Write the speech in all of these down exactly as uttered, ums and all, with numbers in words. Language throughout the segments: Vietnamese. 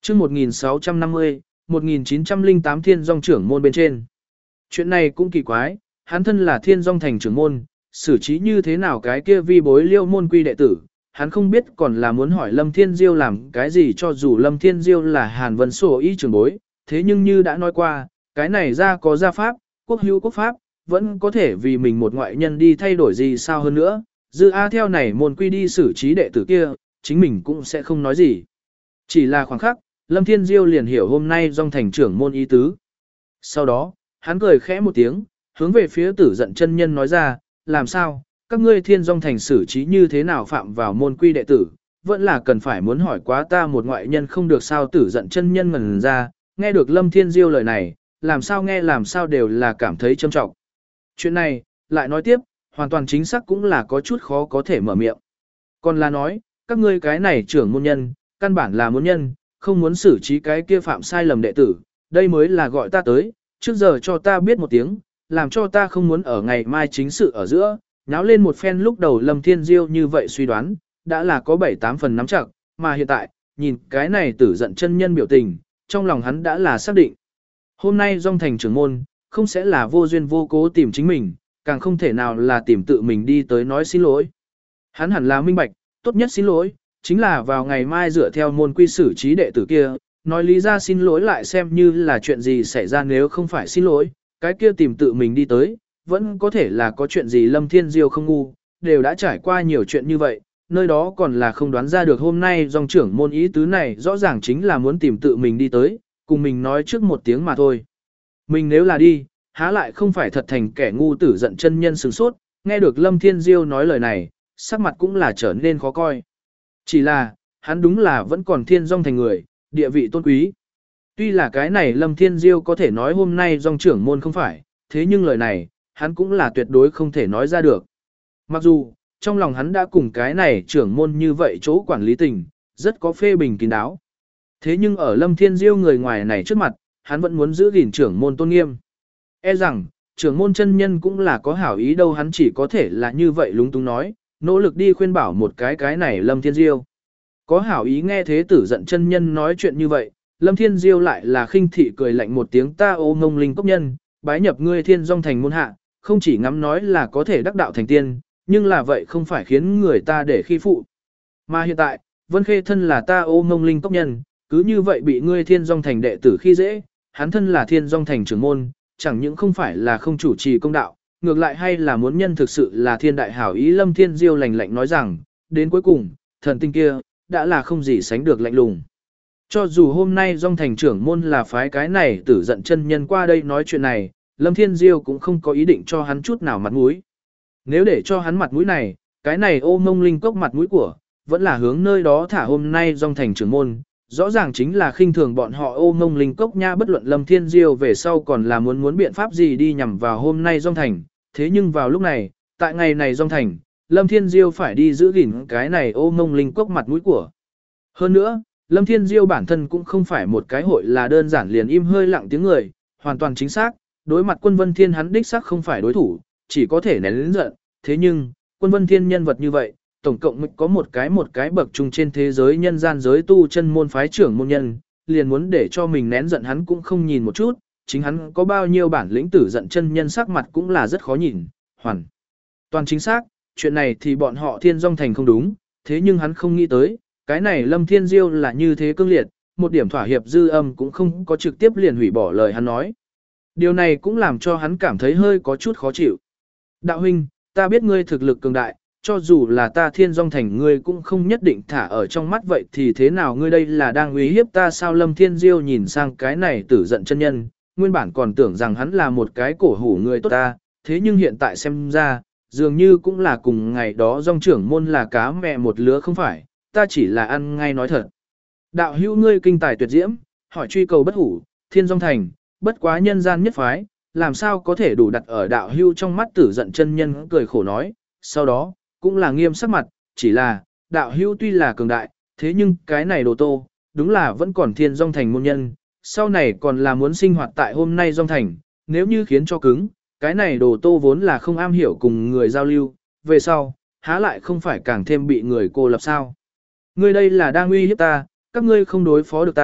chương một nghìn sáu trăm năm mươi, một nghìn chín trăm lẻ tám Thiên Dòng trưởng môn bên trên. Chuyện này cũng kỳ quái, hắn thân là Thiên Dòng thành trưởng môn, xử trí như thế nào cái kia vi bối liêu môn quy đệ tử, hắn không biết còn là muốn hỏi Lâm Thiên Diêu làm cái gì cho dù Lâm Thiên Diêu là Hàn Vân Sổ y trưởng bối, thế nhưng như đã nói qua, cái này ra có gia pháp, quốc hữu quốc pháp, vẫn có thể vì mình một ngoại nhân đi thay đổi gì sao hơn nữa, dư A theo này môn quy đi xử trí đệ tử kia, chính mình cũng sẽ không nói gì. Chỉ là khoảng khắc, Lâm Thiên Diêu liền hiểu hôm nay Dòng thành trưởng môn ý tứ. Sau đó, hắn cười khẽ một tiếng, hướng về phía tử giận chân nhân nói ra, làm sao, các ngươi Thiên Dòng thành xử trí như thế nào phạm vào môn quy đệ tử, vẫn là cần phải muốn hỏi quá ta một ngoại nhân không được sao. Tử giận chân nhân ngần ra, nghe được Lâm Thiên Diêu lời này, làm sao nghe làm sao đều là cảm thấy trâm trọng. Chuyện này, lại nói tiếp, hoàn toàn chính xác cũng là có chút khó có thể mở miệng. Còn là nói, các ngươi cái này trưởng môn nhân, căn bản là muốn nhân, không muốn xử trí cái kia phạm sai lầm đệ tử, đây mới là gọi ta tới, trước giờ cho ta biết một tiếng, làm cho ta không muốn ở ngày mai chính sự ở giữa, náo lên một phen. Lúc đầu Lâm Thiên Diêu như vậy suy đoán, đã là có bảy tám phần nắm chắc, mà hiện tại, nhìn cái này tử giận chân nhân biểu tình, trong lòng hắn đã là xác định. Hôm nay Dòng thành trưởng môn, không sẽ là vô duyên vô cố tìm chính mình, càng không thể nào là tìm tự mình đi tới nói xin lỗi. Hắn hẳn là minh bạch, tốt nhất xin lỗi, chính là vào ngày mai dựa theo môn quy xử trí đệ tử kia, nói lý ra xin lỗi lại xem như là chuyện gì xảy ra. Nếu không phải xin lỗi, cái kia tìm tự mình đi tới, vẫn có thể là có chuyện gì. Lâm Thiên Diêu không ngu, đều đã trải qua nhiều chuyện như vậy, nơi đó còn là không đoán ra được hôm nay Dòng trưởng môn ý tứ này rõ ràng chính là muốn tìm tự mình đi tới, cùng mình nói trước một tiếng mà thôi. Mình nếu là đi, há lại không phải thật thành kẻ ngu. Tử giận chân nhân sửng sốt, nghe được Lâm Thiên Diêu nói lời này, sắc mặt cũng là trở nên khó coi. Chỉ là, hắn đúng là vẫn còn Thiên Dòng thành người, địa vị tôn quý. Tuy là cái này Lâm Thiên Diêu có thể nói hôm nay Dòng trưởng môn không phải, thế nhưng lời này, hắn cũng là tuyệt đối không thể nói ra được. Mặc dù, trong lòng hắn đã cùng cái này trưởng môn như vậy chỗ quản lý tình, rất có phê bình kín đáo. Thế nhưng ở Lâm Thiên Diêu người ngoài này trước mặt, hắn vẫn muốn giữ gìn trưởng môn tôn nghiêm. E rằng, trưởng môn chân nhân cũng là có hảo ý đâu, hắn chỉ có thể là như vậy lúng túng nói, nỗ lực đi khuyên bảo một cái cái này Lâm Thiên Diêu. Có hảo ý nghe thế tử giận chân nhân nói chuyện như vậy, Lâm Thiên Diêu lại là khinh thị cười lạnh một tiếng, ta ô ngông linh cốc nhân, bái nhập ngươi Thiên Dòng thành môn hạ, không chỉ ngắm nói là có thể đắc đạo thành tiên, nhưng là vậy không phải khiến người ta để khi phụ. Mà hiện tại, Vân Khê thân là ta ô ngông linh cốc nhân, cứ như vậy bị ngươi Thiên Dòng thành đệ tử khi dễ, hắn thân là Thiên Dòng thành trưởng môn, chẳng những không phải là không chủ trì công đạo, ngược lại hay là muốn nhân thực sự là thiên đại hảo ý. Lâm Thiên Diêu lạnh lạnh nói rằng, đến cuối cùng, thần tinh kia, đã là không gì sánh được lạnh lùng. Cho dù hôm nay Dòng thành trưởng môn là phái cái này tử giận chân nhân qua đây nói chuyện này, Lâm Thiên Diêu cũng không có ý định cho hắn chút nào mặt mũi. Nếu để cho hắn mặt mũi này, cái này ô mông linh cốc mặt mũi của, vẫn là hướng nơi đó thả hôm nay Dòng thành trưởng môn, rõ ràng chính là khinh thường bọn họ ô mông linh cốc nha. Bất luận Lâm Thiên Diêu về sau còn là muốn muốn biện pháp gì đi nhằm vào hôm nay Dòng thành, thế nhưng vào lúc này, tại ngày này Dòng thành, Lâm Thiên Diêu phải đi giữ gìn cái này ô mông linh cốc mặt mũi của. Hơn nữa, Lâm Thiên Diêu bản thân cũng không phải một cái hội là đơn giản liền im hơi lặng tiếng người, hoàn toàn chính xác, đối mặt Quân Vân Thiên hắn đích xác không phải đối thủ, chỉ có thể nén lớn giận. Thế nhưng, Quân Vân Thiên nhân vật như vậy, tổng cộng có một cái một cái bậc trung trên thế giới nhân gian giới tu chân môn phái trưởng môn nhân, liền muốn để cho mình nén giận hắn cũng không nhìn một chút, chính hắn có bao nhiêu bản lĩnh tử giận chân nhân sắc mặt cũng là rất khó nhìn, hoàn toàn chính xác, chuyện này thì bọn họ Thiên Dòng thành không đúng, thế nhưng hắn không nghĩ tới, cái này Lâm Thiên Diêu là như thế cương liệt, một điểm thỏa hiệp dư âm cũng không có, trực tiếp liền hủy bỏ lời hắn nói. Điều này cũng làm cho hắn cảm thấy hơi có chút khó chịu. Đạo huynh, ta biết ngươi thực lực cường đại, cho dù là ta Thiên Dòng thành ngươi cũng không nhất định thả ở trong mắt, vậy thì thế nào ngươi đây là đang uy hiếp ta sao? Lâm Thiên Diêu nhìn sang cái này tử giận chân nhân, nguyên bản còn tưởng rằng hắn là một cái cổ hủ người tốt ta, thế nhưng hiện tại xem ra, dường như cũng là cùng ngày đó Dòng trưởng môn là cá mẹ một lứa không phải, ta chỉ là ăn ngay nói thật. Đạo hữu ngươi kinh tài tuyệt diễm, hỏi truy cầu bất hủ, Thiên Dòng thành, bất quá nhân gian nhất phái, làm sao có thể đủ đặt ở đạo hữu trong mắt? Tử giận chân nhân cười khổ nói, sau đó, cũng là nghiêm sắc mặt, chỉ là, đạo hữu tuy là cường đại, thế nhưng cái này đồ tô, đúng là vẫn còn Thiên Dòng thành môn nhân, sau này còn là muốn sinh hoạt tại hôm nay Dòng thành, nếu như khiến cho cứng, cái này đồ tô vốn là không am hiểu cùng người giao lưu, về sau, há lại không phải càng thêm bị người cô lập sao? Ngươi đây là đang uy hiếp ta, các ngươi không đối phó được ta,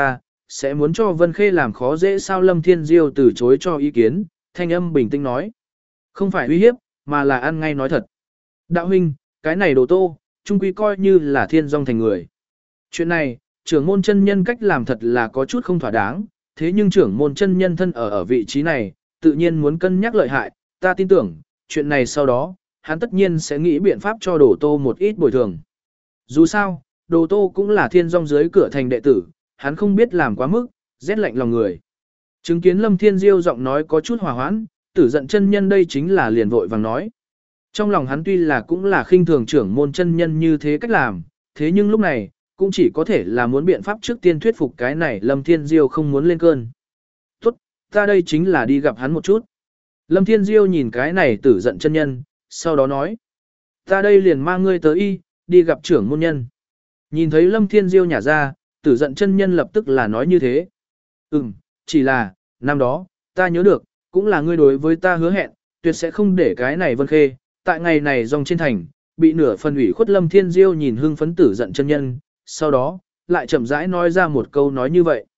sẽ muốn cho Vân Khê làm khó dễ sao Lâm Thiên Diêu từ chối cho ý kiến, thanh âm bình tĩnh nói. Không phải uy hiếp, mà là ăn ngay nói thật. Đạo huynh, cái này đồ tô, trung quy coi như là thiên dòng thành người. Chuyện này, trưởng môn chân nhân cách làm thật là có chút không thỏa đáng, thế nhưng trưởng môn chân nhân thân ở ở vị trí này, tự nhiên muốn cân nhắc lợi hại, ta tin tưởng, chuyện này sau đó, hắn tất nhiên sẽ nghĩ biện pháp cho đồ tô một ít bồi thường. Dù sao, đồ tô cũng là thiên dòng dưới cửa thành đệ tử, hắn không biết làm quá mức, rét lạnh lòng người. Chứng kiến Lâm Thiên Diêu giọng nói có chút hòa hoãn, tử giận chân nhân đây chính là liền vội vàng nói. Trong lòng hắn tuy là cũng là khinh thường trưởng môn chân nhân như thế cách làm, thế nhưng lúc này, cũng chỉ có thể là muốn biện pháp trước tiên thuyết phục cái này Lâm Thiên Diêu không muốn lên cơn. Tốt, ta đây chính là đi gặp hắn một chút. Lâm Thiên Diêu nhìn cái này tử giận chân nhân, sau đó nói. Ta đây liền mang ngươi tới y, đi gặp trưởng môn nhân. Nhìn thấy Lâm Thiên Diêu nhả ra, tử giận chân nhân lập tức là nói như thế. Ừm, chỉ là, năm đó, ta nhớ được, cũng là ngươi đối với ta hứa hẹn, tuyệt sẽ không để cái này Vân Khê, tại ngày này dòng trên thành, bị nửa phần ủy khuất Lâm Thiên Diêu nhìn hưng phấn tử giận chân nhân, sau đó, lại chậm rãi nói ra một câu nói như vậy.